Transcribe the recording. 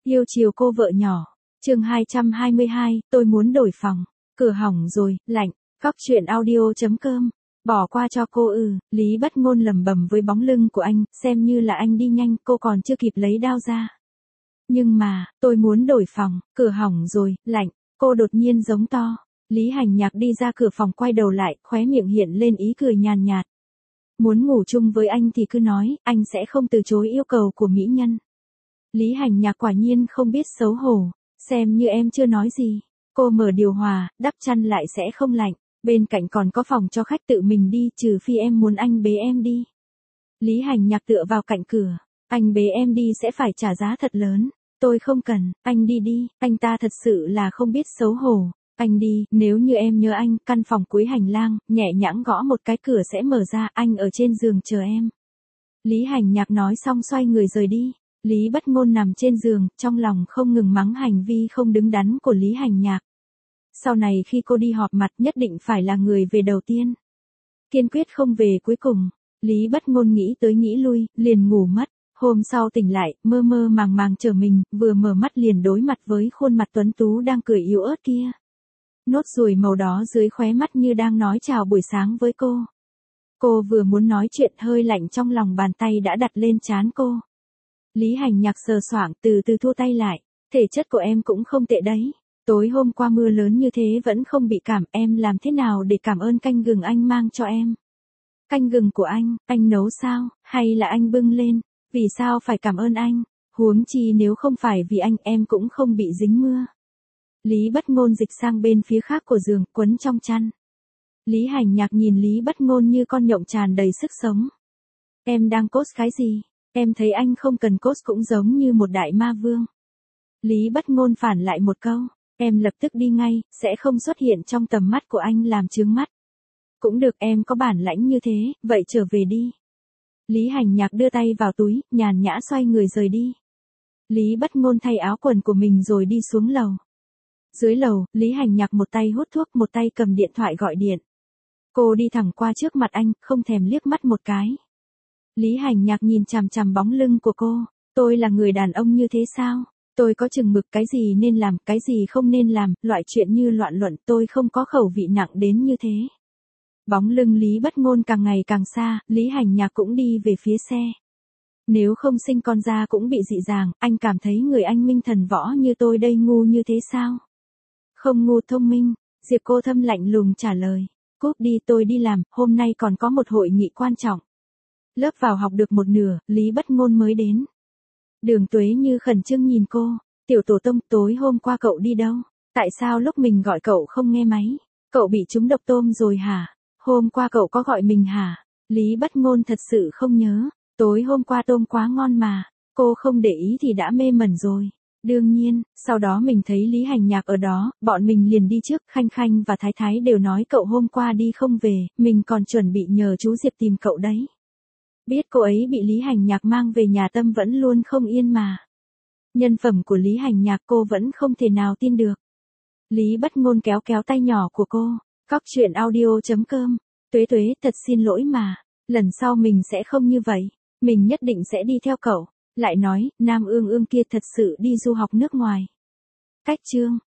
Yêu chiều cô vợ nhỏ. Chương 222, tôi muốn đổi phòng. Cửa hỏng rồi, lạnh. Góc truyện audio.com. Bỏ qua cho cô Lý Bất Ngôn lẩm bẩm với bóng lưng của anh, xem như là anh đi nhanh, cô còn chưa kịp lấy đao ra. Nhưng mà, tôi muốn đổi phòng, cửa hỏng rồi, lạnh. Cô đột nhiên giống to. Lý Hành Nhạc đi ra cửa phòng quay đầu lại, khóe miệng hiện lên ý cười nhàn nhạt. Muốn ngủ chung với anh thì cứ nói, anh sẽ không từ chối yêu cầu của mỹ nhân. Lý Hành Nhạc quả nhiên không biết xấu hổ, xem như em chưa nói gì. Cô mở điều hòa, đắp chăn lại sẽ không lạnh, bên cạnh còn có phòng cho khách tự mình đi, trừ phi em muốn anh bế em đi. Lý Hành Nhạc tựa vào cạnh cửa, anh bế em đi sẽ phải trả giá thật lớn. Tôi không cần, anh đi đi, anh ta thật sự là không biết xấu hổ. Anh đi, nếu như em nhớ anh, căn phòng cuối hành lang, nhẹ nhõm gõ một cái cửa sẽ mở ra, anh ở trên giường chờ em. Lý Hành Nhạc nói xong xoay người rời đi. Lý Bất Ngôn nằm trên giường, trong lòng không ngừng mắng hành vi không đứng đắn của Lý Hành Nhạc. Sau này khi cô đi họp mặt nhất định phải là người về đầu tiên. Kiên quyết không về cuối cùng. Lý Bất Ngôn nghĩ tới nghĩ lui, liền ngủ mất. Hôm sau tỉnh lại, mơ mơ màng màng trở mình, vừa mở mắt liền đối mặt với khuôn mặt tuấn tú đang cười yếu ớt kia. Nốt ruồi màu đỏ dưới khóe mắt như đang nói chào buổi sáng với cô. Cô vừa muốn nói chuyện, hơi lạnh trong lòng bàn tay đã đặt lên trán cô. Lý Hành Nhạc sờ soạng từ từ thu tay lại. Thể chất của em cũng không tệ đấy. Tối hôm qua mưa lớn như thế vẫn không bị cảm, em làm thế nào để cảm ơn canh gừng anh mang cho em? Canh gừng của anh nấu sao, hay là anh bưng lên? Vì sao phải cảm ơn anh? Huống chi nếu không phải vì anh em cũng không bị dính mưa. Lý Bất Ngôn dịch sang bên phía khác của giường, quấn trong chăn. Lý Hành Nhạc nhìn Lý Bất Ngôn như con nhộng tràn đầy sức sống. Em đang cốt cái gì? Em thấy anh không cần cốt cũng giống như một đại ma vương. Lý Bất Ngôn phản lại một câu. Em lập tức đi ngay, sẽ không xuất hiện trong tầm mắt của anh làm chướng mắt. Cũng được, em có bản lãnh như thế, vậy trở về đi. Lý Hành Nhạc đưa tay vào túi, nhàn nhã xoay người rời đi. Lý Bất Ngôn thay áo quần của mình rồi đi xuống lầu. Dưới lầu, Lý Hành Nhạc một tay hút thuốc, một tay cầm điện thoại gọi điện. Cô đi thẳng qua trước mặt anh, không thèm liếc mắt một cái. Lý Hành Nhạc nhìn chằm chằm bóng lưng của cô. Tôi là người đàn ông như thế sao? Tôi có chừng mực cái gì nên làm, cái gì không nên làm, loại chuyện như loạn luận tôi không có khẩu vị nặng đến như thế. Bóng lưng Lý Bất Ngôn càng ngày càng xa, Lý Hành Nhạc cũng đi về phía xe. Nếu không sinh con ra cũng bị dị dạng, anh cảm thấy người anh minh thần võ như tôi đây ngu như thế sao? Không ngu, thông minh. Diệp Cô Thâm lạnh lùng trả lời. Cúp đi, tôi đi làm, hôm nay còn có một hội nghị quan trọng. Lớp vào học được một nửa, Lý Bất Ngôn mới đến. Đường Tuế Như khẩn trương nhìn cô. Tiểu Tổ Tông, tối hôm qua cậu đi đâu? Tại sao lúc mình gọi cậu không nghe máy? Cậu bị trúng độc tôm rồi hả? Hôm qua cậu có gọi mình hả? Lý Bất Ngôn thật sự không nhớ. Tối hôm qua tôm quá ngon mà. Cô không để ý thì đã mê mẩn rồi. Đương nhiên, sau đó mình thấy Lý Hành Nhạc ở đó, bọn mình liền đi trước, Khanh Khanh và Thái Thái đều nói cậu hôm qua đi không về, mình còn chuẩn bị nhờ chú Diệp tìm cậu đấy. Biết cô ấy bị Lý Hành Nhạc mang về nhà Tâm vẫn luôn không yên mà. Nhân phẩm của Lý Hành Nhạc cô vẫn không thể nào tin được. Lý Bất Ngôn kéo kéo tay nhỏ của cô. Góc truyện audio.com. Tuế Tuế, thật xin lỗi mà. Lần sau mình sẽ không như vậy. Mình nhất định sẽ đi theo cậu. Lại nói, Nam Ương Ương kia thật sự đi du học nước ngoài. Cách chương.